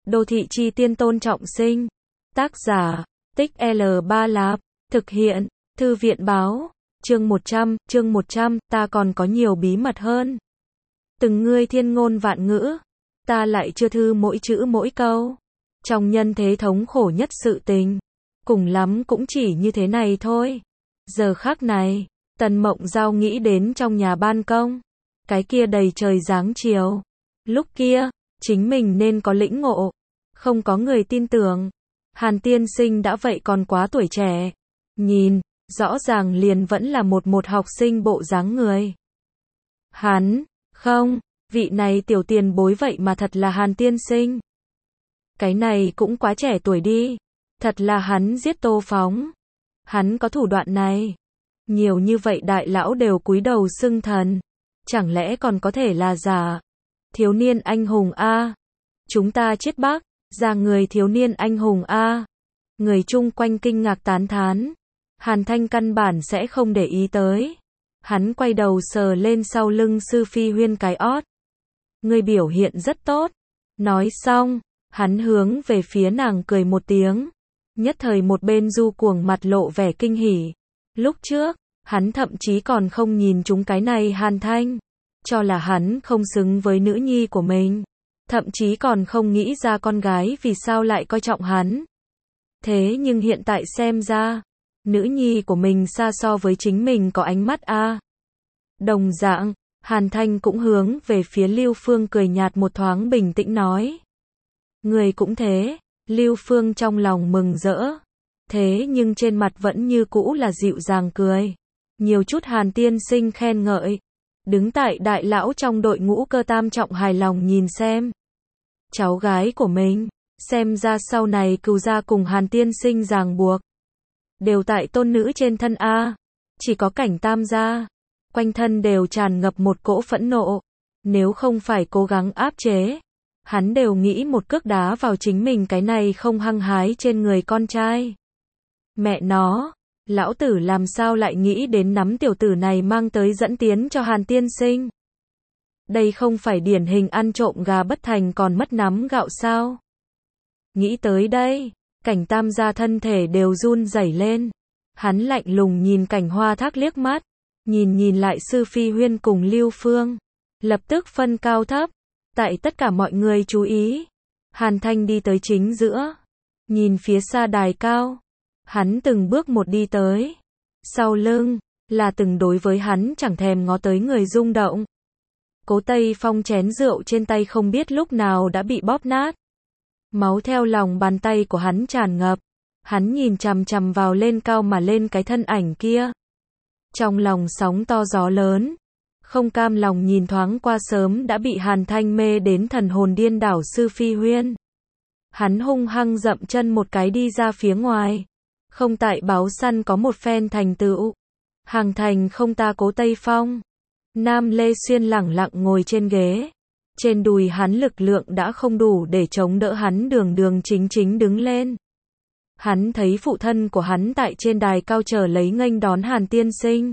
Đô thị chi tiên Tôn Trọng Sinh. Tác giả, Tích L3 Lạp. Thực hiện, Thư viện báo. Chương 100, ta còn có nhiều bí mật hơn. Từng ngươi thiên ngôn vạn ngữ, ta lại chưa thư mỗi chữ mỗi câu. Trong nhân thế thống khổ nhất sự tình, cùng lắm cũng chỉ như thế này thôi. Giờ khắc này, Tần Mộng Giao nghĩ đến trong nhà ban công, cái kia đầy trời dáng chiều. Lúc kia, chính mình nên có lĩnh ngộ, không có người tin tưởng. Hàn tiên sinh đã vậy còn quá tuổi trẻ. Nhìn, rõ ràng liền vẫn là một học sinh bộ dáng người. Hắn, không, vị này tiểu tiền bối vậy mà thật là Hàn tiên sinh. Cái này cũng quá trẻ tuổi đi. Thật là hắn giết Tô Phóng. Hắn có thủ đoạn này. Nhiều như vậy đại lão đều cúi đầu xưng thần. Chẳng lẽ còn có thể là giả? Thiếu niên anh hùng A. Chúng ta chết bác, ra người thiếu niên anh hùng A. Người chung quanh kinh ngạc tán thán. Hàn Thanh căn bản sẽ không để ý tới. Hắn quay đầu sờ lên sau lưng Sư Phi Huyên cái ót. Người biểu hiện rất tốt. Nói xong, hắn hướng về phía nàng cười một tiếng. Nhất thời một bên Du Cuồng mặt lộ vẻ kinh hỉ. Lúc trước, hắn thậm chí còn không nhìn chúng cái này Hàn Thanh. Cho là hắn không xứng với nữ nhi của mình. Thậm chí còn không nghĩ ra con gái vì sao lại coi trọng hắn. Thế nhưng hiện tại xem ra, nữ nhi của mình xa so với chính mình có ánh mắt A. Đồng dạng, Hàn Thanh cũng hướng về phía Lưu Phương cười nhạt một thoáng bình tĩnh nói. Người cũng thế. Lưu Phương trong lòng mừng rỡ. Thế nhưng trên mặt vẫn như cũ là dịu dàng cười. Nhiều chút Hàn tiên sinh khen ngợi. Đứng tại đại lão trong đội ngũ Cơ Tam Trọng hài lòng nhìn xem. Cháu gái của mình, xem ra sau này cừu gia cùng Hàn tiên sinh ràng buộc. Đều tại tôn nữ trên thân A. Chỉ có Cảnh Tam gia. Quanh thân đều tràn ngập một cỗ phẫn nộ. Nếu không phải cố gắng áp chế, hắn đều nghĩ một cước đá vào chính mình cái này không hăng hái trên người con trai. Mẹ nó, lão tử làm sao lại nghĩ đến nắm tiểu tử này mang tới dẫn tiến cho Hàn tiên sinh. Đây không phải điển hình ăn trộm gà bất thành còn mất nắm gạo sao. Nghĩ tới đây, Cảnh Tam gia thân thể đều run rẩy lên. Hắn lạnh lùng nhìn Cảnh Hoa Thác liếc mắt, nhìn lại Sư Phi Huyên cùng Lưu Phương. Lập tức phân cao thấp. Tại tất cả mọi người chú ý, Hàn Thanh đi tới chính giữa. Nhìn phía xa đài cao, hắn từng bước một đi tới. Sau lưng, là từng đối với hắn chẳng thèm ngó tới người rung động. Cố Tây Phong chén rượu trên tay không biết lúc nào đã bị bóp nát. Máu theo lòng bàn tay của hắn tràn ngập. Hắn nhìn chằm chằm vào lên cao mà lên cái thân ảnh kia. Trong lòng sóng to gió lớn. Không cam lòng nhìn thoáng qua sớm đã bị Hàn Thanh mê đến thần hồn điên đảo Sư Phi Huyên. Hắn hung hăng dậm chân một cái đi ra phía ngoài. Không tại báo săn có một phen thành tựu. Hàng thành không ta Cố Tây Phong. Nam Lê Xuyên lẳng lặng ngồi trên ghế. Trên đùi hắn lực lượng đã không đủ để chống đỡ hắn đường chính đứng lên. Hắn thấy phụ thân của hắn tại trên đài cao chờ lấy nghênh đón Hàn tiên sinh.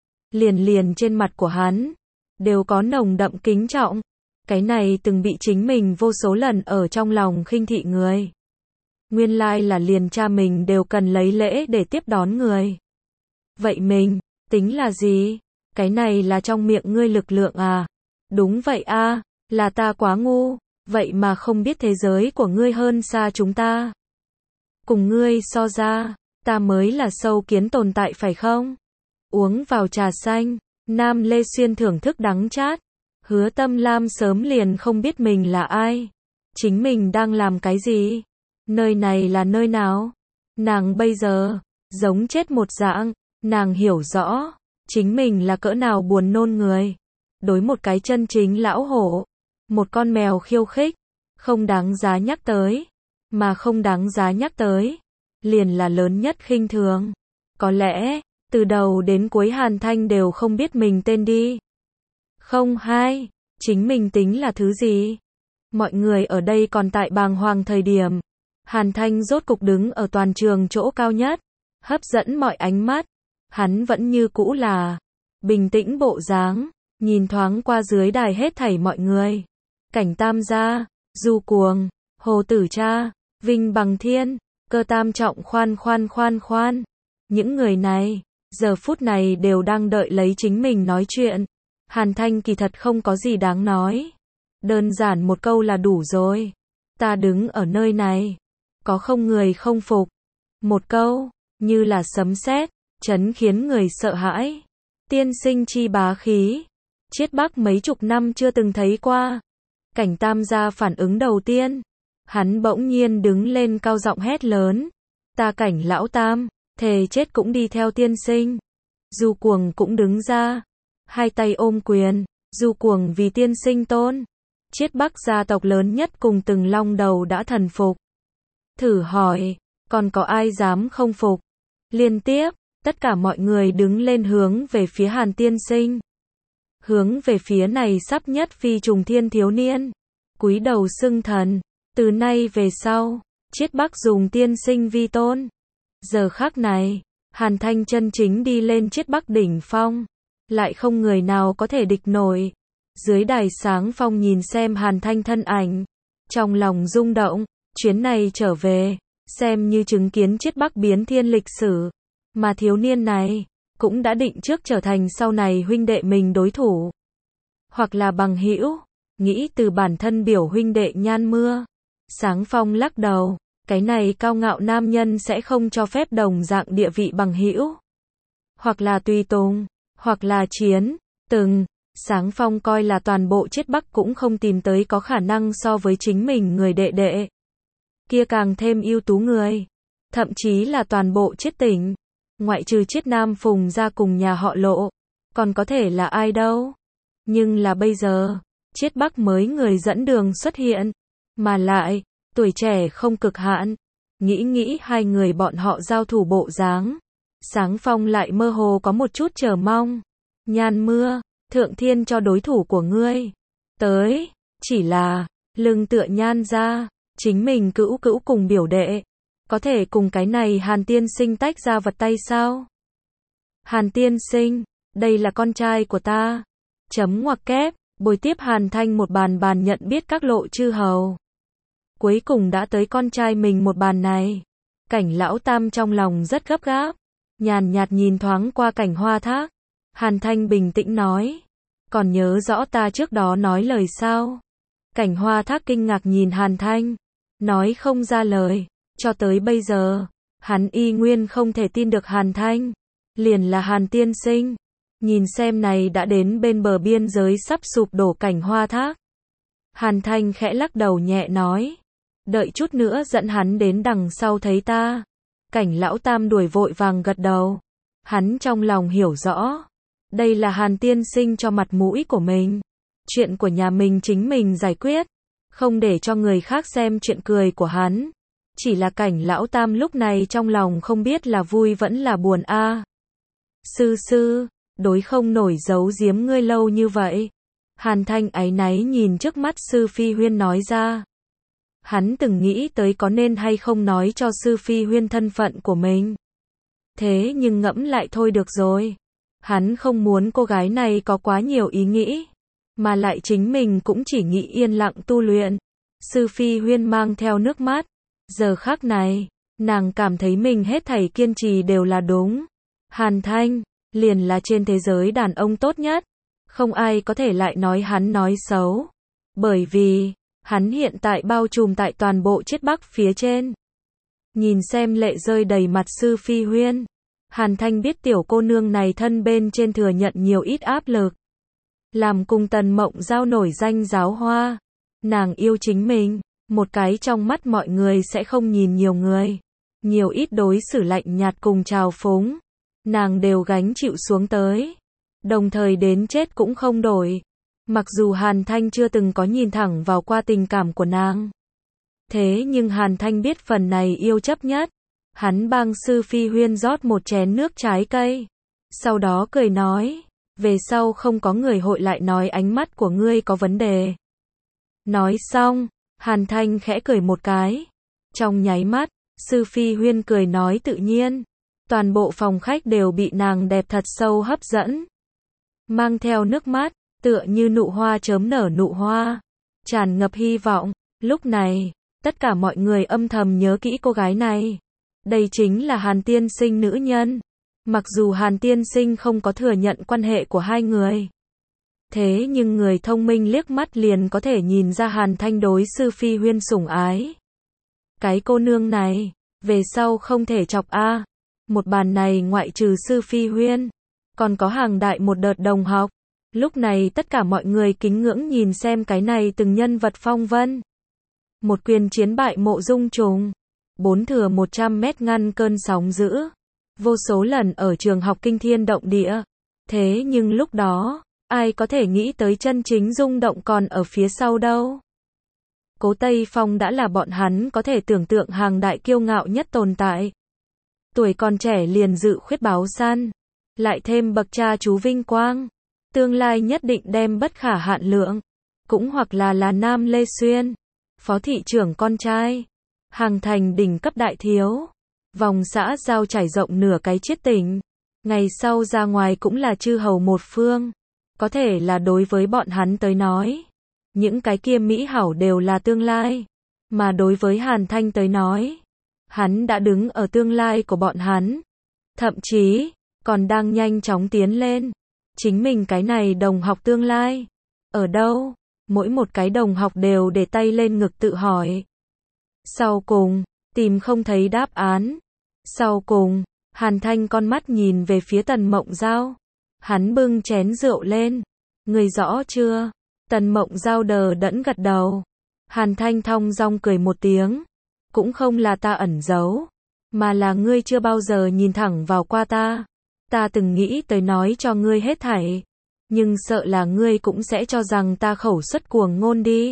Liền trên mặt của hắn, đều có nồng đậm kính trọng. Cái này từng bị chính mình vô số lần ở trong lòng khinh thị người. Nguyên lai là liền cha mình đều cần lấy lễ để tiếp đón người. Vậy mình, tính là gì? Cái này là trong miệng ngươi lực lượng à? Đúng vậy a, là ta quá ngu, vậy mà không biết thế giới của ngươi hơn xa chúng ta. Cùng ngươi so ra, ta mới là sâu kiến tồn tại phải không? Uống vào trà xanh, Nam Lê Xuyên thưởng thức đắng chát. Hứa Tâm Lam sớm liền không biết mình là ai. Chính mình đang làm cái gì? Nơi này là nơi nào? Nàng bây giờ, giống chết một dạng. Nàng hiểu rõ, chính mình là cỡ nào buồn nôn người. Đối một cái chân chính lão hổ. Một con mèo khiêu khích. Không đáng giá nhắc tới. Mà không đáng giá nhắc tới. Liền là lớn nhất khinh thường. Có lẽ, từ đầu đến cuối Hàn Thanh đều không biết mình tên đi. Không hay, chính mình tính là thứ gì? Mọi người ở đây còn tại bàng hoàng thời điểm. Hàn Thanh rốt cục đứng ở toàn trường chỗ cao nhất. Hấp dẫn mọi ánh mắt. Hắn vẫn như cũ là bình tĩnh bộ dáng. Nhìn thoáng qua dưới đài hết thảy mọi người. Cảnh Tam gia, Du Cuồng, Hồ Tử Cha, Vinh Bằng Thiên, Cơ Tam Trọng khoan. Những người này, giờ phút này đều đang đợi lấy chính mình nói chuyện. Hàn Thanh kỳ thật không có gì đáng nói. Đơn giản một câu là đủ rồi. Ta đứng ở nơi này, có không người không phục. Một câu, như là sấm sét, chấn khiến người sợ hãi. Tiên sinh chi bá khí, Chiết Bắc mấy chục năm chưa từng thấy qua. Cảnh Tam gia phản ứng đầu tiên, hắn bỗng nhiên đứng lên cao giọng hét lớn. Ta Cảnh lão Tam, thề chết cũng đi theo tiên sinh. Du Cuồng cũng đứng ra, hai tay ôm quyền, Du Cuồng vì tiên sinh tôn. Chiết Bắc gia tộc lớn nhất cùng từng long đầu đã thần phục. Thử hỏi, còn có ai dám không phục? Liên tiếp, tất cả mọi người đứng lên hướng về phía Hàn tiên sinh. Hướng về phía này sắp nhất phi trùng thiên thiếu niên. Cúi đầu xưng thần, từ nay về sau, Chiết Bắc dùng tiên sinh vi tôn. Giờ khắc này, Hàn Thanh chân chính đi lên Chiết Bắc đỉnh phong. Lại không người nào có thể địch nổi. Dưới đài sáng phong nhìn xem Hàn Thanh thân ảnh. Trong lòng rung động, chuyến này trở về, xem như chứng kiến Chiết Bắc biến thiên lịch sử. Mà thiếu niên này, cũng đã định trước trở thành sau này huynh đệ mình đối thủ. Hoặc là bằng hữu, nghĩ từ bản thân biểu huynh đệ Nhan Mưa. Sáng phong lắc đầu, cái này cao ngạo nam nhân sẽ không cho phép đồng dạng địa vị bằng hữu. Hoặc là tùy tùng, hoặc là chiến, từng. Sáng phong coi là toàn bộ Chiết Bắc cũng không tìm tới có khả năng so với chính mình người đệ đệ. Kia càng thêm ưu tú người. Thậm chí là toàn bộ Chiết tỉnh. Ngoại trừ Chiết Nam Phùng ra cùng nhà họ Lộ. Còn có thể là ai đâu. Nhưng là bây giờ, Chiết Bắc mới người dẫn đường xuất hiện. Mà lại, tuổi trẻ không cực hạn. Nghĩ hai người bọn họ giao thủ bộ dáng. Sáng phong lại mơ hồ có một chút chờ mong. Nhan Mưa, thượng thiên cho đối thủ của ngươi. Tới, chỉ là, lưng tựa Nhan ra, chính mình cữu cùng biểu đệ. Có thể cùng cái này Hàn tiên sinh tách ra vật tay sao? Hàn tiên sinh, đây là con trai của ta. Chấm ngoặc kép, bồi tiếp Hàn Thanh một bàn nhận biết các lộ chư hầu. Cuối cùng đã tới con trai mình một bàn này. Cảnh lão Tam trong lòng rất gấp gáp. Nhàn nhạt nhìn thoáng qua Cảnh Hoa Thác. Hàn Thanh bình tĩnh nói. Còn nhớ rõ ta trước đó nói lời sao? Cảnh Hoa Thác kinh ngạc nhìn Hàn Thanh. Nói không ra lời. Cho tới bây giờ, hắn y nguyên không thể tin được Hàn Thanh. Liền là Hàn tiên sinh. Nhìn xem này đã đến bên bờ biên giới sắp sụp đổ Cảnh Hoa Thác. Hàn Thanh khẽ lắc đầu nhẹ nói. Đợi chút nữa dẫn hắn đến đằng sau thấy ta. Cảnh lão Tam đuổi vội vàng gật đầu. Hắn trong lòng hiểu rõ. Đây là Hàn tiên sinh cho mặt mũi của mình. Chuyện của nhà mình chính mình giải quyết. Không để cho người khác xem chuyện cười của hắn. Chỉ là Cảnh lão Tam lúc này trong lòng không biết là vui vẫn là buồn a. Sư, đối không nổi giấu giếm ngươi lâu như vậy. Hàn Thanh áy náy nhìn trước mắt Sư Phi Huyên nói ra. Hắn từng nghĩ tới có nên hay không nói cho Sư Phi Huyên thân phận của mình. Thế nhưng ngẫm lại thôi được rồi. Hắn không muốn cô gái này có quá nhiều ý nghĩ. Mà lại chính mình cũng chỉ nghĩ yên lặng tu luyện. Sư Phi Huyên mang theo nước mắt. Giờ khắc này, nàng cảm thấy mình hết thảy kiên trì đều là đúng. Hàn Thanh, liền là trên thế giới đàn ông tốt nhất. Không ai có thể lại nói hắn nói xấu. Bởi vì, hắn hiện tại bao trùm tại toàn bộ Chiết Bắc phía trên. Nhìn xem lệ rơi đầy mặt Sư Phi Huyên. Hàn Thanh biết tiểu cô nương này thân bên trên thừa nhận nhiều ít áp lực. Làm cùng Tần Mộng Giao nổi danh giáo hoa. Nàng yêu chính mình. Một cái trong mắt mọi người sẽ không nhìn nhiều người. Nhiều ít đối xử lạnh nhạt cùng trào phúng. Nàng đều gánh chịu xuống tới. Đồng thời đến chết cũng không đổi. Mặc dù Hàn Thanh chưa từng có nhìn thẳng vào qua tình cảm của nàng. Thế nhưng Hàn Thanh biết phần này yêu chấp nhất. Hắn bang Sư Phi Huyên rót một chén nước trái cây. Sau đó cười nói. Về sau không có người hội lại nói ánh mắt của ngươi có vấn đề. Nói xong, Hàn Thanh khẽ cười một cái. Trong nháy mắt, Sư Phi Huyên cười nói tự nhiên. Toàn bộ phòng khách đều bị nàng đẹp thật sâu hấp dẫn. Mang theo nước mắt, tựa như nụ hoa chớm nở nụ hoa. Tràn ngập hy vọng. Lúc này, Tất cả mọi người âm thầm nhớ kỹ cô gái này. Đây chính là Hàn Tiên Sinh nữ nhân. Mặc dù Hàn Tiên Sinh không có thừa nhận quan hệ của hai người. Thế nhưng người thông minh liếc mắt liền có thể nhìn ra Hàn Thanh đối Sư Phi Huyên sủng ái. Cái cô nương này, về sau không thể chọc a. Một bàn này ngoại trừ Sư Phi Huyên, còn có Hàng Đại một đợt đồng học. Lúc này tất cả mọi người kính ngưỡng nhìn xem cái này từng nhân vật phong vân. Một quyền chiến bại Mộ Dung Trùng. 4 thừa 100 mét ngăn cơn sóng dữ. Vô số lần ở trường học kinh thiên động địa. Thế nhưng lúc đó, ai có thể nghĩ tới chân chính rung động còn ở phía sau đâu. Cố Tây Phong đã là bọn hắn có thể tưởng tượng Hàng Đại kiêu ngạo nhất tồn tại. Tuổi còn trẻ liền dự khuyết báo săn. Lại thêm bậc cha chú vinh quang. Tương lai nhất định đem bất khả hạn lượng. Cũng hoặc là Nam Lê Xuyên. Phó thị trưởng con trai. Hàng thành đỉnh cấp đại thiếu. Vòng xã giao trải rộng nửa cái chiết tỉnh. Ngày sau ra ngoài cũng là chư hầu một phương. Có thể là đối với bọn hắn tới nói. Những cái kia mỹ hảo đều là tương lai. Mà đối với Hàn Thanh tới nói. Hắn đã đứng ở tương lai của bọn hắn. Thậm chí, còn đang nhanh chóng tiến lên. Chính mình cái này đồng học tương lai. Ở đâu? Mỗi một cái đồng học đều để tay lên ngực tự hỏi. Sau cùng, tìm không thấy đáp án. Sau cùng, Hàn Thanh con mắt nhìn về phía Tần Mộng Giao. Hắn bưng chén rượu lên. Người rõ chưa? Tần Mộng Giao đờ đẫn gật đầu. Hàn Thanh thong dong cười một tiếng. Cũng không là ta ẩn giấu, mà là ngươi chưa bao giờ nhìn thẳng vào qua ta. Ta từng nghĩ tới nói cho ngươi hết thảy, nhưng sợ là ngươi cũng sẽ cho rằng ta khẩu xuất cuồng ngôn đi.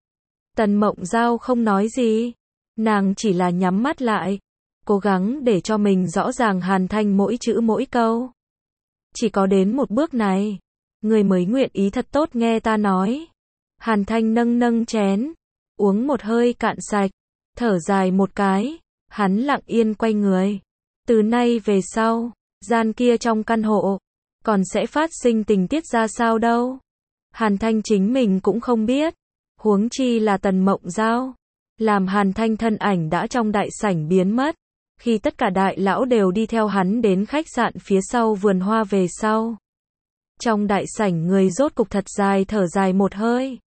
Tần Mộng Giao không nói gì, nàng chỉ là nhắm mắt lại, cố gắng để cho mình rõ ràng Hàn Thanh mỗi chữ mỗi câu. Chỉ có đến một bước này, ngươi mới nguyện ý thật tốt nghe ta nói. Hàn Thanh nâng chén, uống một hơi cạn sạch, thở dài một cái, hắn lặng yên quay người. Từ nay về sau, gian kia trong căn hộ, còn sẽ phát sinh tình tiết ra sao đâu. Hàn Thanh chính mình cũng không biết, huống chi là Tần Mộng Giao. Làm Hàn Thanh thân ảnh đã trong đại sảnh biến mất, khi tất cả đại lão đều đi theo hắn đến khách sạn phía sau vườn hoa về sau. Trong đại sảnh người rốt cục thật dài thở dài một hơi.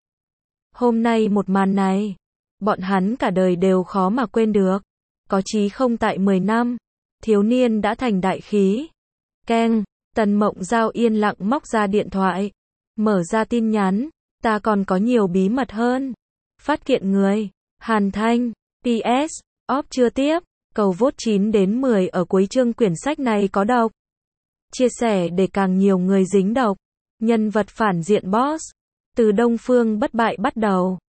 Hôm nay một màn này, bọn hắn cả đời đều khó mà quên được. Có chí không tại 10 năm, thiếu niên đã thành đại khí. Keng, Tần Mộng Giao yên lặng móc ra điện thoại, mở ra tin nhắn, ta còn có nhiều bí mật hơn. Phát kiện người, Hàn Thanh, PS, off chưa tiếp, cầu vote 9 đến 10 ở cuối chương quyển sách này có độc. Chia sẻ để càng nhiều người dính độc. Nhân vật phản diện boss, từ Đông Phương Bất Bại bắt đầu.